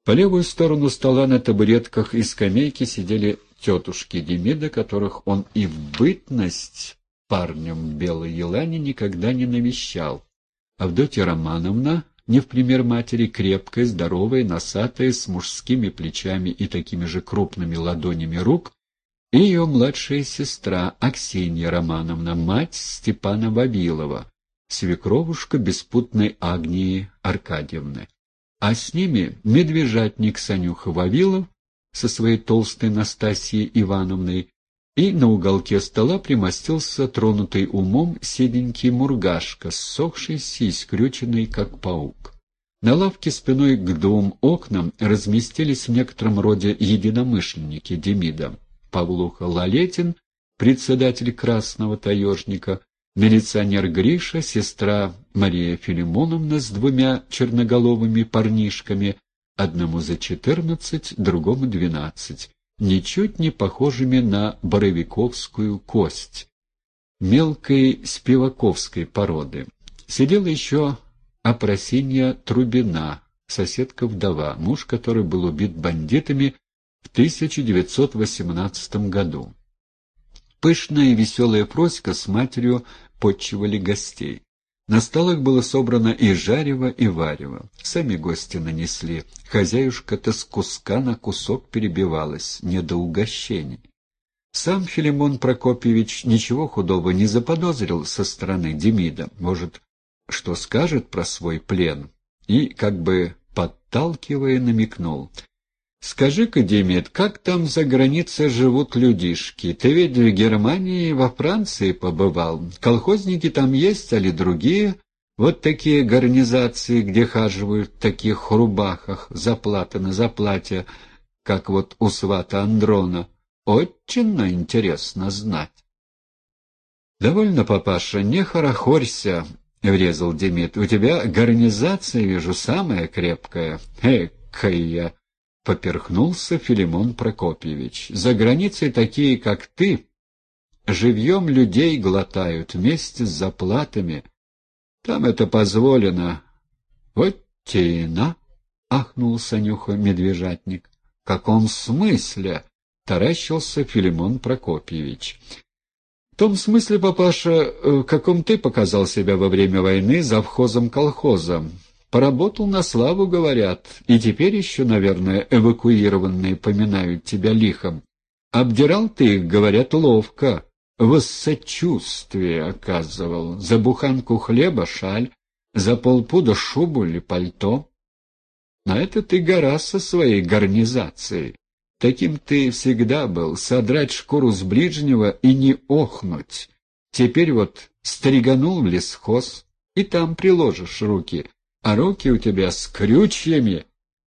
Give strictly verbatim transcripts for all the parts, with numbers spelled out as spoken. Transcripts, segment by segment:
По левую сторону стола на табуретках и скамейке сидели тетушки Демида, которых он и в бытность парнем белой елани никогда не навещал. Авдотья Романовна, не в пример матери, крепкая, здоровая, носатая, с мужскими плечами и такими же крупными ладонями рук, и ее младшая сестра Аксинья Романовна, мать Степана Вавилова, свекровушка беспутной Агнии Аркадьевны. А с ними медвежатник Санюха Вавилов со своей толстой Настасьей Ивановной, и на уголке стола примостился тронутый умом седенький Мургашка, ссохшийся и скрюченный, как паук. На лавке спиной к двум окнам разместились в некотором роде единомышленники Демида: Павлуха Лалетин, председатель Красного таежника, милиционер Гриша, сестра Мария Филимоновна с двумя черноголовыми парнишками, одному за четырнадцать, другому двенадцать, ничуть не похожими на боровиковскую кость, мелкой спиваковской породы. Сидела еще Апрасинья Трубина, соседка-вдова, муж которой был убит бандитами в тысяча девятьсот восемнадцатом году. Пышная и веселая Фроська с матерью подчивали гостей. На столах было собрано и жарево, и варево. Сами гости нанесли. Хозяюшка-то с куска на кусок перебивалась, не до угощений. Сам Филимон Прокопьевич ничего худого не заподозрил со стороны Демида. Может, что скажет про свой плен? И, как бы подталкивая, намекнул: «Скажи-ка, Демид, как там за границей живут людишки? Ты ведь в Германии и во Франции побывал. Колхозники там есть, али другие? Вот такие гарнизации, где хаживают в таких рубахах, заплата на заплате, как вот у свата Андрона. Очень интересно знать». «Довольно, папаша, не хорохорься», — врезал Демид. «У тебя гарнизация, вижу, самая крепкая. Экая!» — поперхнулся Филимон Прокопьевич. «За границей такие, как ты, живьем людей глотают вместе с заплатами. Там это позволено». «Вот тена!» — ахнул Санюха Медвежатник. «В каком смысле?» — таращился Филимон Прокопьевич. «В том смысле, папаша, в каком ты показал себя во время войны завхозом колхоза. Поработал на славу, говорят, и теперь еще, наверное, эвакуированные поминают тебя лихом. Обдирал ты их, говорят, ловко, воссочувствие оказывал. За буханку хлеба шаль, за полпуда шубу или пальто. На это ты гора со своей гарнизацией. Таким ты всегда был, содрать шкуру с ближнего и не охнуть. Теперь вот стриганул в лесхоз, и там приложишь руки, а руки у тебя с крючьями».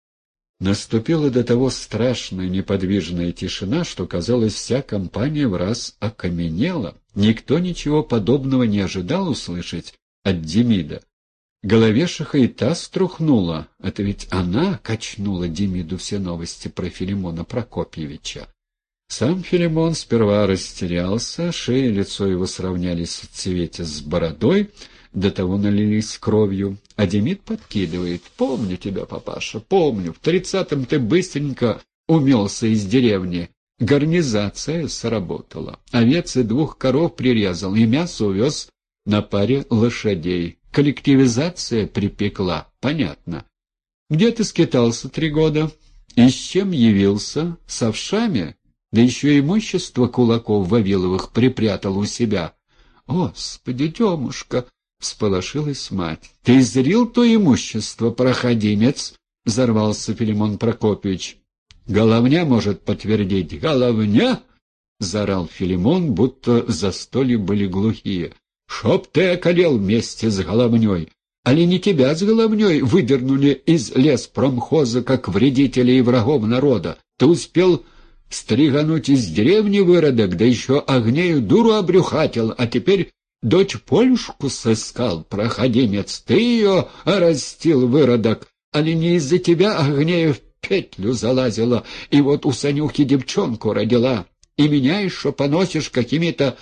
Наступила до того страшная неподвижная тишина, что, казалось, вся компания враз окаменела. Никто ничего подобного не ожидал услышать от Демида. Головешиха и та струхнула, это ведь она качнула Демиду все новости про Филимона Прокопьевича. Сам Филимон сперва растерялся, шея и лицо его сравнялись в цвете с бородой, до того налились кровью, а Демид подкидывает: «Помню тебя, папаша, помню. В тридцатом ты быстренько умелся из деревни. Гарнизация сработала. Овец и двух коров прирезал, и мясо увез на паре лошадей. Коллективизация припекла, понятно. Где ты скитался три года? И с чем явился? С овшами? Да еще имущество кулаков Вавиловых припрятал у себя. Господи, Демушка!» — всполошилась мать. — Ты зрил то имущество, проходимец? — взорвался Филимон Прокопьевич. — Головня может подтвердить. — Головня? — заорал Филимон, будто застолья были глухие. — Чтоб ты околел вместе с головней! Али не тебя с головней выдернули из леспромхоза, как вредителей и врагов народа? Ты успел стригануть из деревни выродок, да еще Агнею дуру обрюхатил, а теперь дочь Полюшку сыскал, проходимец. Ты ее растил, выродок, али не из-за тебя Агнея в петлю залазила, и вот у Санюхи девчонку родила, и меня еще поносишь какими-то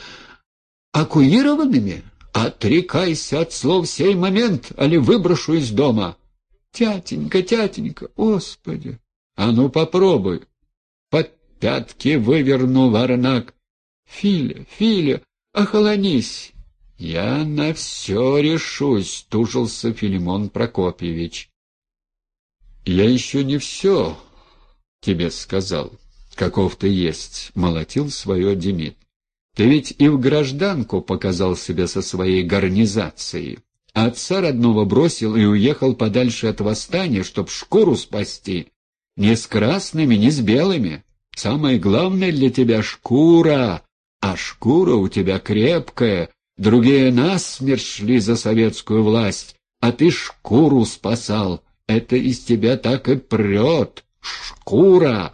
оккуированными? Отрекайся от слов сей момент, али выброшу из дома. Тятенька, тятенька, Господи! А ну попробуй! Под пятки выверну, Варнак! Филя, Филя, охолонись! Я на все решусь, тужился Филимон Прокопьевич. Я еще не все тебе сказал, каков ты есть, молотил свое Демид. Ты ведь и в гражданку показал себя со своей гарнизацией. Отца родного бросил и уехал подальше от восстания, чтоб шкуру спасти. Не с красными, не с белыми. Самое главное для тебя — шкура, а шкура у тебя крепкая. Другие насмерть шли за советскую власть, а ты шкуру спасал. Это из тебя так и прет. Шкура!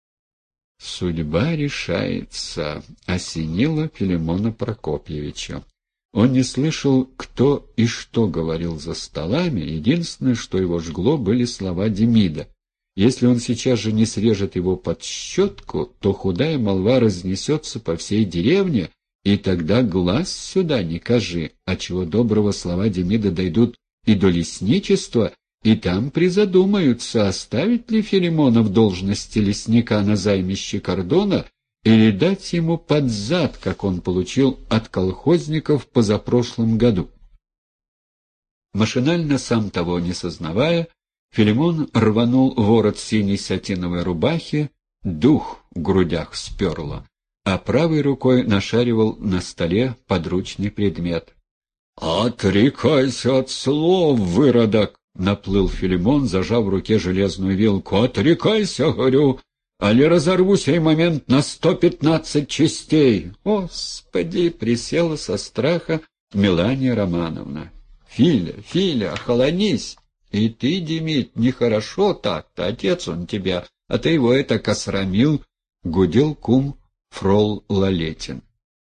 Судьба решается, осенила Филимона Прокопьевича. Он не слышал, кто и что говорил за столами, единственное, что его жгло, были слова Демида. Если он сейчас же не срежет его под щетку, то худая молва разнесется по всей деревне, и тогда глаз сюда не кажи, а чего доброго слова Демида дойдут и до лесничества, и там призадумаются, оставить ли Филимона в должности лесника на займище кордона или дать ему под зад, как он получил от колхозников позапрошлом году. Машинально, сам того не сознавая, Филимон рванул ворот синей сатиновой рубахи, дух в грудях сперло, а правой рукой нашаривал на столе подручный предмет. «Отрекайся от слов, выродок!» — наплыл Филимон, зажав в руке железную вилку. «Отрекайся, говорю, али разорву сей момент на сто пятнадцать частей!» «Господи!» — присела со страха Мелания Романовна. «Филя, Филя, охолонись! И ты, Демид, нехорошо так-то, отец он тебя, а ты его это осрамил!» — гудел кум Фрол Лалетин.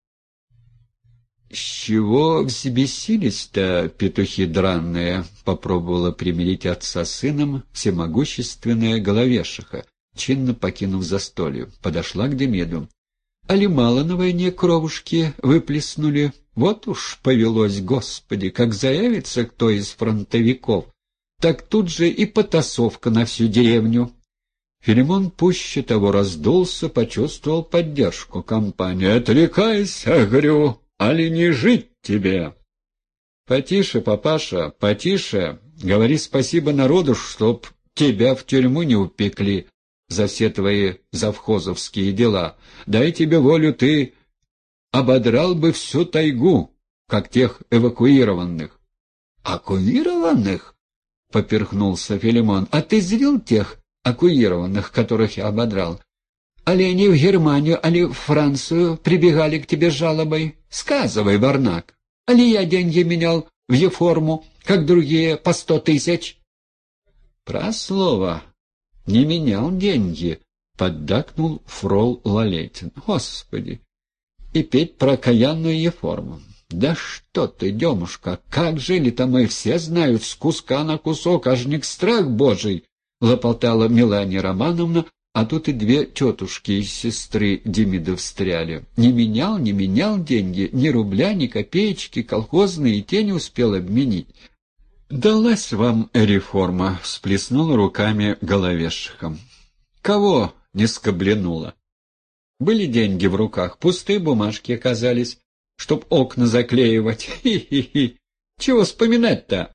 «С чего взбесились-то, петухи дранные?» — попробовала примирить отца с сыном всемогущественная Головешиха, чинно покинув застолье. Подошла к Демиду. «Али мало на войне кровушки выплеснули? Вот уж повелось, Господи, как заявится кто из фронтовиков, так тут же и потасовка на всю деревню». Филимон пуще того раздулся, почувствовал поддержку компании. «Отрекайся, говорю! Али не жить тебе!» «Потише, папаша, потише. Говори спасибо народу, чтоб тебя в тюрьму не упекли за все твои завхозовские дела. Дай тебе волю, ты ободрал бы всю тайгу, как тех эвакуированных». «Эвакуированных?» — поперхнулся Филимон. «А ты зрел тех эвакуированных, которых я ободрал? Али они в Германию, али в Францию прибегали к тебе с жалобой? Сказывай, Варнак. Али я деньги менял в еформу, как другие, по сто тысяч?» «Про слово. Не менял деньги», — поддакнул Фрол Лалетин. «Господи! И петь про каянную еформу. Да что ты, Демушка, как жили-то мы, все знают, с куска на кусок, аж не к страх божий!» — лопотала Мелания Романовна, а тут и две тетушки из сестры Демида встряли. Не менял, не менял деньги, ни рубля, ни копеечки, колхозные и те не успел обменить. «Далась вам реформа», — всплеснула руками Головешиха. «Кого не скобленула? Были деньги в руках, пустые бумажки оказались, чтоб окна заклеивать. Хи-хи-хи! Чего вспоминать-то?